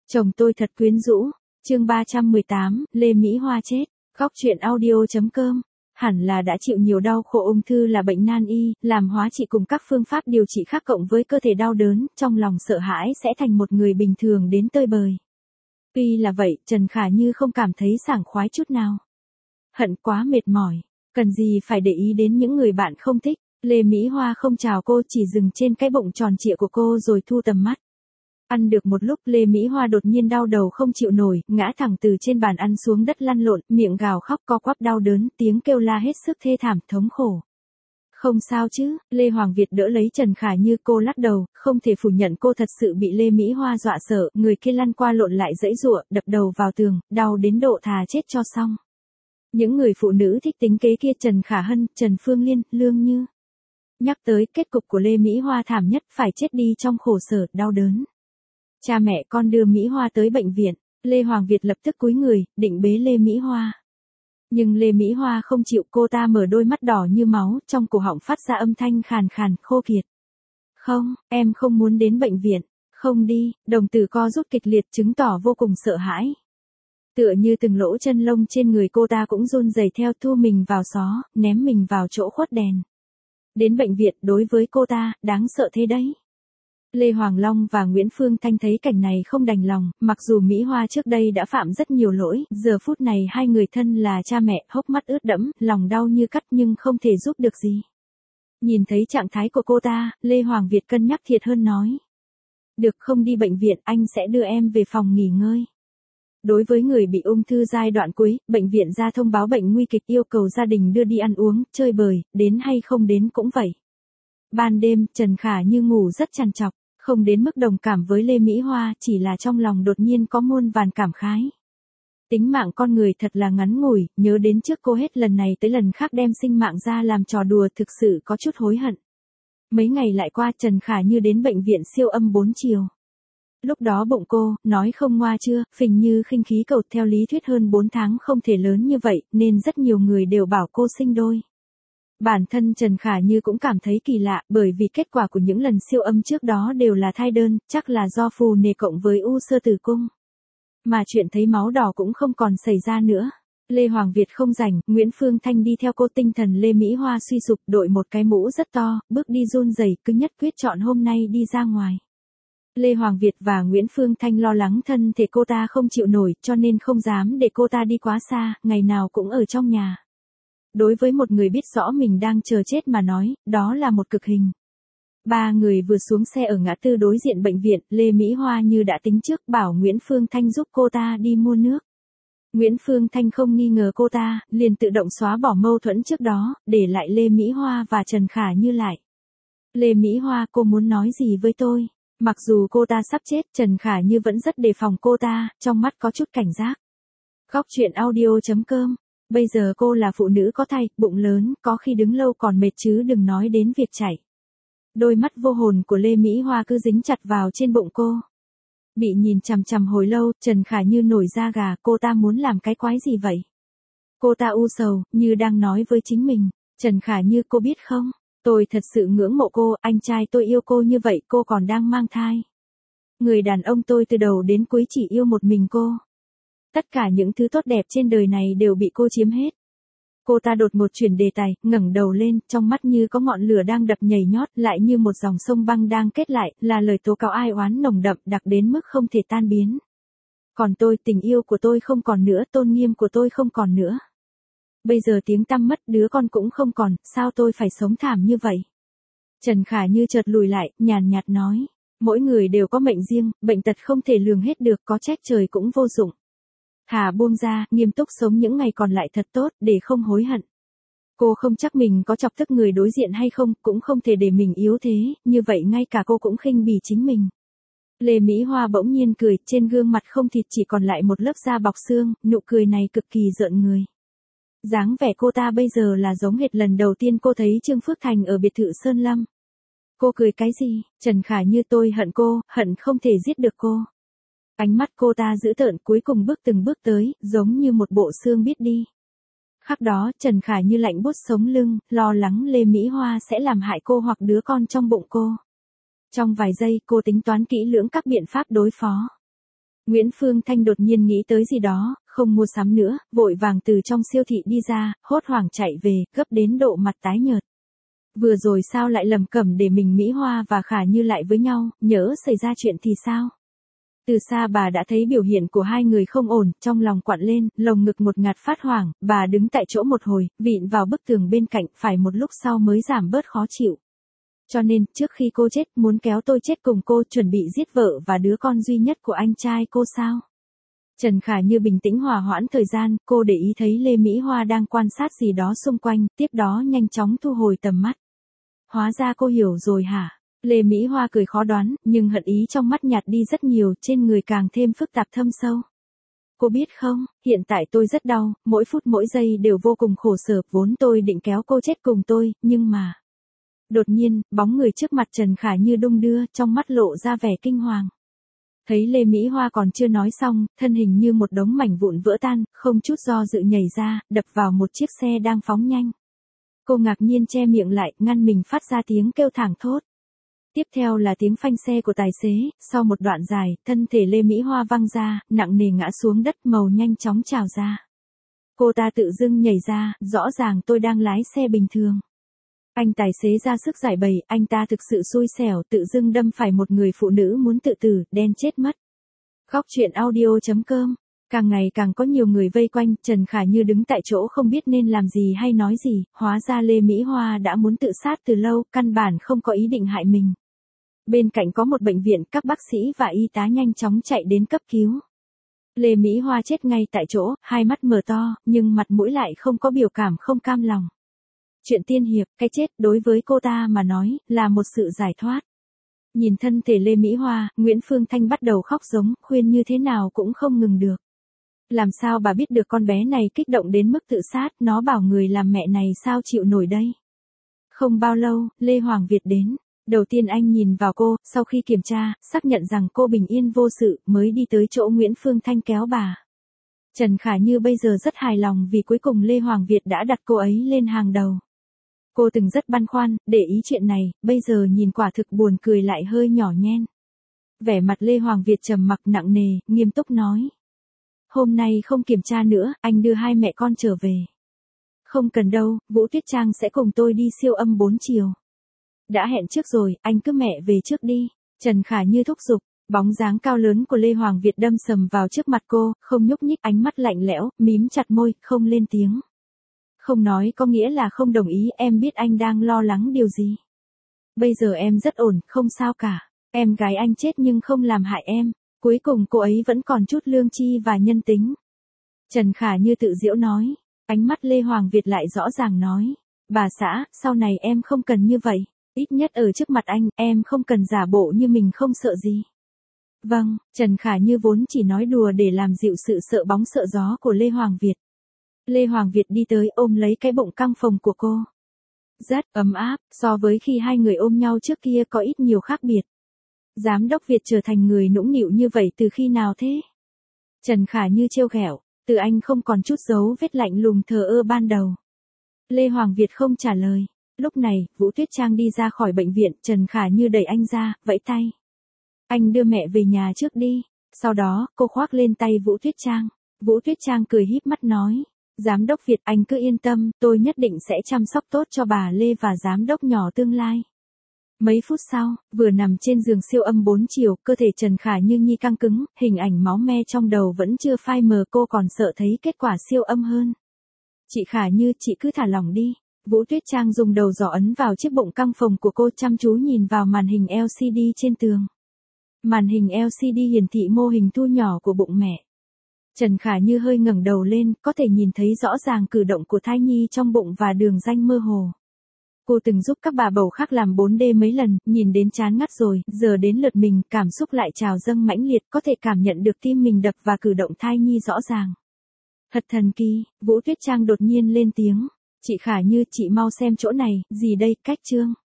Chồng tôi thật quyến rũ. Chương 318, Lê Mỹ Hoa chết. Góc truyện audio.com. Hẳn là đã chịu nhiều đau khổ, ung thư là bệnh nan y, làm hóa trị cùng các phương pháp điều trị khác cộng với cơ thể đau đớn, trong lòng sợ hãi sẽ thành một người bình thường đến tơi bời. Tuy là vậy, Trần Khả Như không cảm thấy sảng khoái chút nào. Hận quá mệt mỏi, cần gì phải để ý đến những người bạn không thích. Lê Mỹ Hoa không chào cô, chỉ dừng trên cái bụng tròn trịa của cô rồi thu tầm mắt. Ăn được một lúc, Lê Mỹ Hoa đột nhiên đau đầu không chịu nổi, ngã thẳng từ trên bàn ăn xuống đất lăn lộn, miệng gào khóc co quắp đau đớn, tiếng kêu la hết sức thê thảm, thống khổ. Không sao chứ, Lê Hoàng Việt đỡ lấy Trần Khả Như, cô lắc đầu, không thể phủ nhận cô thật sự bị Lê Mỹ Hoa dọa sợ, người kia lăn qua lộn lại giãy giụa, đập đầu vào tường, đau đến độ thà chết cho xong. Những người phụ nữ thích tính kế kia, Trần Khả Hân, Trần Phương Liên, Lương Như. Nhắc tới kết cục của Lê Mỹ Hoa thảm nhất, phải chết đi trong khổ sở, đau đớn. Cha mẹ con đưa Mỹ Hoa tới bệnh viện, Lê Hoàng Việt lập tức cúi người, định bế Lê Mỹ Hoa. Nhưng Lê Mỹ Hoa không chịu, cô ta mở đôi mắt đỏ như máu, trong cổ họng phát ra âm thanh khàn khàn, khô kiệt. Không, em không muốn đến bệnh viện, không đi, đồng tử co rút kịch liệt chứng tỏ vô cùng sợ hãi. Tựa như từng lỗ chân lông trên người cô ta cũng run rẩy theo, thu mình vào xó, ném mình vào chỗ khuất đèn. Đến bệnh viện đối với cô ta, đáng sợ thế đấy. Lê Hoàng Long và Nguyễn Phương Thanh thấy cảnh này không đành lòng, mặc dù Mỹ Hoa trước đây đã phạm rất nhiều lỗi, giờ phút này hai người thân là cha mẹ, hốc mắt ướt đẫm, lòng đau như cắt nhưng không thể giúp được gì. Nhìn thấy trạng thái của cô ta, Lê Hoàng Việt cân nhắc thiệt hơn nói. Được, không đi bệnh viện, anh sẽ đưa em về phòng nghỉ ngơi. Đối với người bị ung thư giai đoạn cuối, bệnh viện ra thông báo bệnh nguy kịch, yêu cầu gia đình đưa đi ăn uống, chơi bời, đến hay không đến cũng vậy. Ban đêm, Trần Khả Như ngủ rất trằn trọc, không đến mức đồng cảm với Lê Mỹ Hoa, chỉ là trong lòng đột nhiên có muôn vàn cảm khái. Tính mạng con người thật là ngắn ngủi, nhớ đến trước cô hết lần này tới lần khác đem sinh mạng ra làm trò đùa, thực sự có chút hối hận. Mấy ngày lại qua, Trần Khả Như đến bệnh viện siêu âm 4 chiều. Lúc đó bụng cô, nói không ngoa chưa, phình như khinh khí cầu, theo lý thuyết hơn 4 tháng không thể lớn như vậy, nên rất nhiều người đều bảo cô sinh đôi. Bản thân Trần Khả Như cũng cảm thấy kỳ lạ, bởi vì kết quả của những lần siêu âm trước đó đều là thai đơn, chắc là do phù nề cộng với u xơ tử cung. Mà chuyện thấy máu đỏ cũng không còn xảy ra nữa. Lê Hoàng Việt không rảnh, Nguyễn Phương Thanh đi theo cô, tinh thần Lê Mỹ Hoa suy sụp, đội một cái mũ rất to, bước đi run rẩy, cứ nhất quyết chọn hôm nay đi ra ngoài. Lê Hoàng Việt và Nguyễn Phương Thanh lo lắng thân thể cô ta không chịu nổi, cho nên không dám để cô ta đi quá xa, ngày nào cũng ở trong nhà. Đối với một người biết rõ mình đang chờ chết mà nói, đó là một cực hình. Ba người vừa xuống xe ở ngã tư đối diện bệnh viện, Lê Mỹ Hoa như đã tính trước, bảo Nguyễn Phương Thanh giúp cô ta đi mua nước. Nguyễn Phương Thanh không nghi ngờ cô ta, liền tự động xóa bỏ mâu thuẫn trước đó, để lại Lê Mỹ Hoa và Trần Khả Như lại. Lê Mỹ Hoa, cô muốn nói gì với tôi? Mặc dù cô ta sắp chết, Trần Khả Như vẫn rất đề phòng cô ta, trong mắt có chút cảnh giác. Góc truyện audio.com. Bây giờ cô là phụ nữ có thai, bụng lớn, có khi đứng lâu còn mệt chứ đừng nói đến việc chạy. Đôi mắt vô hồn của Lê Mỹ Hoa cứ dính chặt vào trên bụng cô. Bị nhìn chằm chằm hồi lâu, Trần Khả Như nổi da gà, cô ta muốn làm cái quái gì vậy? Cô ta u sầu, như đang nói với chính mình. Trần Khả Như, cô biết không? Tôi thật sự ngưỡng mộ cô, anh trai tôi yêu cô như vậy, cô còn đang mang thai. Người đàn ông tôi từ đầu đến cuối chỉ yêu một mình cô. Tất cả những thứ tốt đẹp trên đời này đều bị cô chiếm hết. Cô ta đột ngột chuyển đề tài, ngẩng đầu lên, trong mắt như có ngọn lửa đang đập nhảy nhót, lại như một dòng sông băng đang kết lại, là lời tố cáo ai oán nồng đậm, đặc đến mức không thể tan biến. Còn tôi, tình yêu của tôi không còn nữa, tôn nghiêm của tôi không còn nữa. Bây giờ tiếng tăm mất, đứa con cũng không còn, sao tôi phải sống thảm như vậy? Trần Khả Như chợt lùi lại, nhàn nhạt nói, mỗi người đều có mệnh riêng, bệnh tật không thể lường hết được, có trách trời cũng vô dụng. Thà buông ra, nghiêm túc sống những ngày còn lại thật tốt, để không hối hận. Cô không chắc mình có chọc tức người đối diện hay không, cũng không thể để mình yếu thế, như vậy ngay cả cô cũng khinh bỉ chính mình. Lê Mỹ Hoa bỗng nhiên cười, trên gương mặt không thịt chỉ còn lại một lớp da bọc xương, nụ cười này cực kỳ rợn người. Dáng vẻ cô ta bây giờ là giống hệt lần đầu tiên cô thấy Trương Phước Thành ở biệt thự Sơn Lâm. Cô cười cái gì? Trần Khả Như, tôi hận cô, hận không thể giết được cô. Ánh mắt cô ta dữ tợn, cuối cùng bước từng bước tới, giống như một bộ xương biết đi. Khắc đó, Trần Khả Như lạnh buốt sống lưng, lo lắng Lê Mỹ Hoa sẽ làm hại cô hoặc đứa con trong bụng cô. Trong vài giây, cô tính toán kỹ lưỡng các biện pháp đối phó. Nguyễn Phương Thanh đột nhiên nghĩ tới gì đó, không mua sắm nữa, vội vàng từ trong siêu thị đi ra, hốt hoảng chạy về, gấp đến độ mặt tái nhợt. Vừa rồi sao lại lầm cẩm để mình Mỹ Hoa và Khả Như lại với nhau, nhỡ xảy ra chuyện thì sao? Từ xa bà đã thấy biểu hiện của hai người không ổn, trong lòng quặn lên, lồng ngực một ngạt phát hoảng, bà đứng tại chỗ một hồi, vịn vào bức tường bên cạnh, phải một lúc sau mới giảm bớt khó chịu. Cho nên, trước khi cô chết, muốn kéo tôi chết cùng cô, chuẩn bị giết vợ và đứa con duy nhất của anh trai cô sao? Trần Khả Như bình tĩnh hòa hoãn thời gian, cô để ý thấy Lê Mỹ Hoa đang quan sát gì đó xung quanh, tiếp đó nhanh chóng thu hồi tầm mắt. Hóa ra cô hiểu rồi hả? Lê Mỹ Hoa cười khó đoán, nhưng hận ý trong mắt nhạt đi rất nhiều, trên người càng thêm phức tạp thâm sâu. Cô biết không, hiện tại tôi rất đau, mỗi phút mỗi giây đều vô cùng khổ sở, vốn tôi định kéo cô chết cùng tôi, nhưng mà... Đột nhiên, bóng người trước mặt Trần Khả Như đung đưa, trong mắt lộ ra vẻ kinh hoàng. Thấy Lê Mỹ Hoa còn chưa nói xong, thân hình như một đống mảnh vụn vỡ tan, không chút do dự nhảy ra, đập vào một chiếc xe đang phóng nhanh. Cô ngạc nhiên che miệng lại, ngăn mình phát ra tiếng kêu thảng thốt. Tiếp theo là tiếng phanh xe của tài xế, sau một đoạn dài, thân thể Lê Mỹ Hoa văng ra, nặng nề ngã xuống đất, màu nhanh chóng trào ra. Cô ta tự dưng nhảy ra, rõ ràng tôi đang lái xe bình thường. Anh tài xế ra sức giải bày, anh ta thực sự xui xẻo, tự dưng đâm phải một người phụ nữ muốn tự tử, đen chết mất. Khóc chuyện audio.com. Càng ngày càng có nhiều người vây quanh, Trần Khả Như đứng tại chỗ không biết nên làm gì hay nói gì, hóa ra Lê Mỹ Hoa đã muốn tự sát từ lâu, căn bản không có ý định hại mình. Bên cạnh có một bệnh viện, các bác sĩ và y tá nhanh chóng chạy đến cấp cứu. Lê Mỹ Hoa chết ngay tại chỗ, hai mắt mở to, nhưng mặt mũi lại không có biểu cảm không cam lòng. Chuyện tiên hiệp, cái chết đối với cô ta mà nói, là một sự giải thoát. Nhìn thân thể Lê Mỹ Hoa, Nguyễn Phương Thanh bắt đầu khóc giống, khuyên như thế nào cũng không ngừng được. Làm sao bà biết được con bé này kích động đến mức tự sát, nó bảo người làm mẹ này sao chịu nổi đây. Không bao lâu, Lê Hoàng Việt đến. Đầu tiên anh nhìn vào cô, sau khi kiểm tra, xác nhận rằng cô bình yên vô sự, mới đi tới chỗ Nguyễn Phương Thanh kéo bà. Trần Khả Như bây giờ rất hài lòng vì cuối cùng Lê Hoàng Việt đã đặt cô ấy lên hàng đầu. Cô từng rất băn khoăn, để ý chuyện này, bây giờ nhìn quả thực buồn cười lại hơi nhỏ nhen. Vẻ mặt Lê Hoàng Việt trầm mặc nặng nề, nghiêm túc nói. Hôm nay không kiểm tra nữa, anh đưa hai mẹ con trở về. Không cần đâu, Vũ Tuyết Trang sẽ cùng tôi đi siêu âm 4 chiều. Đã hẹn trước rồi, anh cứ mẹ về trước đi. Trần Khả Như thúc giục, bóng dáng cao lớn của Lê Hoàng Việt đâm sầm vào trước mặt cô, không nhúc nhích, ánh mắt lạnh lẽo, mím chặt môi, không lên tiếng. Không nói có nghĩa là không đồng ý, em biết anh đang lo lắng điều gì. Bây giờ em rất ổn, không sao cả. Em gái anh chết nhưng không làm hại em. Cuối cùng cô ấy vẫn còn chút lương tri và nhân tính. Trần Khả Như tự giễu nói. Ánh mắt Lê Hoàng Việt lại rõ ràng nói. Bà xã, sau này em không cần như vậy. Ít nhất ở trước mặt anh, em không cần giả bộ như mình không sợ gì. Vâng, Trần Khả Như vốn chỉ nói đùa để làm dịu sự sợ bóng sợ gió của Lê Hoàng Việt. Lê Hoàng Việt đi tới ôm lấy cái bụng căng phồng của cô. Rất ấm áp, so với khi hai người ôm nhau trước kia có ít nhiều khác biệt. Giám đốc Việt trở thành người nũng nịu như vậy từ khi nào thế? Trần Khả Như trêu ghẹo, từ anh không còn chút dấu vết lạnh lùng thờ ơ ban đầu. Lê Hoàng Việt không trả lời. Lúc này, Vũ Tuyết Trang đi ra khỏi bệnh viện, Trần Khả Như đẩy anh ra, vẫy tay. Anh đưa mẹ về nhà trước đi. Sau đó, cô khoác lên tay Vũ Tuyết Trang. Vũ Tuyết Trang cười híp mắt nói. Giám đốc Việt, anh cứ yên tâm, tôi nhất định sẽ chăm sóc tốt cho bà Lê và giám đốc nhỏ tương lai. Mấy phút sau, vừa nằm trên giường siêu âm 4 chiều, cơ thể Trần Khả Như nhi căng cứng, hình ảnh máu me trong đầu vẫn chưa phai mờ, cô còn sợ thấy kết quả siêu âm hơn. Chị Khả Như, chị cứ thả lỏng đi. Vũ Tuyết Trang dùng đầu giỏ ấn vào chiếc bụng căng phồng của cô, chăm chú nhìn vào màn hình LCD trên tường. Màn hình LCD hiển thị mô hình thu nhỏ của bụng mẹ. Trần Khả Như hơi ngẩng đầu lên, có thể nhìn thấy rõ ràng cử động của thai nhi trong bụng và đường ranh mơ hồ. Cô từng giúp các bà bầu khác làm 4D mấy lần, nhìn đến chán ngắt rồi, giờ đến lượt mình, cảm xúc lại trào dâng mãnh liệt, có thể cảm nhận được tim mình đập và cử động thai nhi rõ ràng. Thật thần kỳ, Vũ Tuyết Trang đột nhiên lên tiếng. Chị Khả Như, chị mau xem chỗ này, gì đây, cách chương.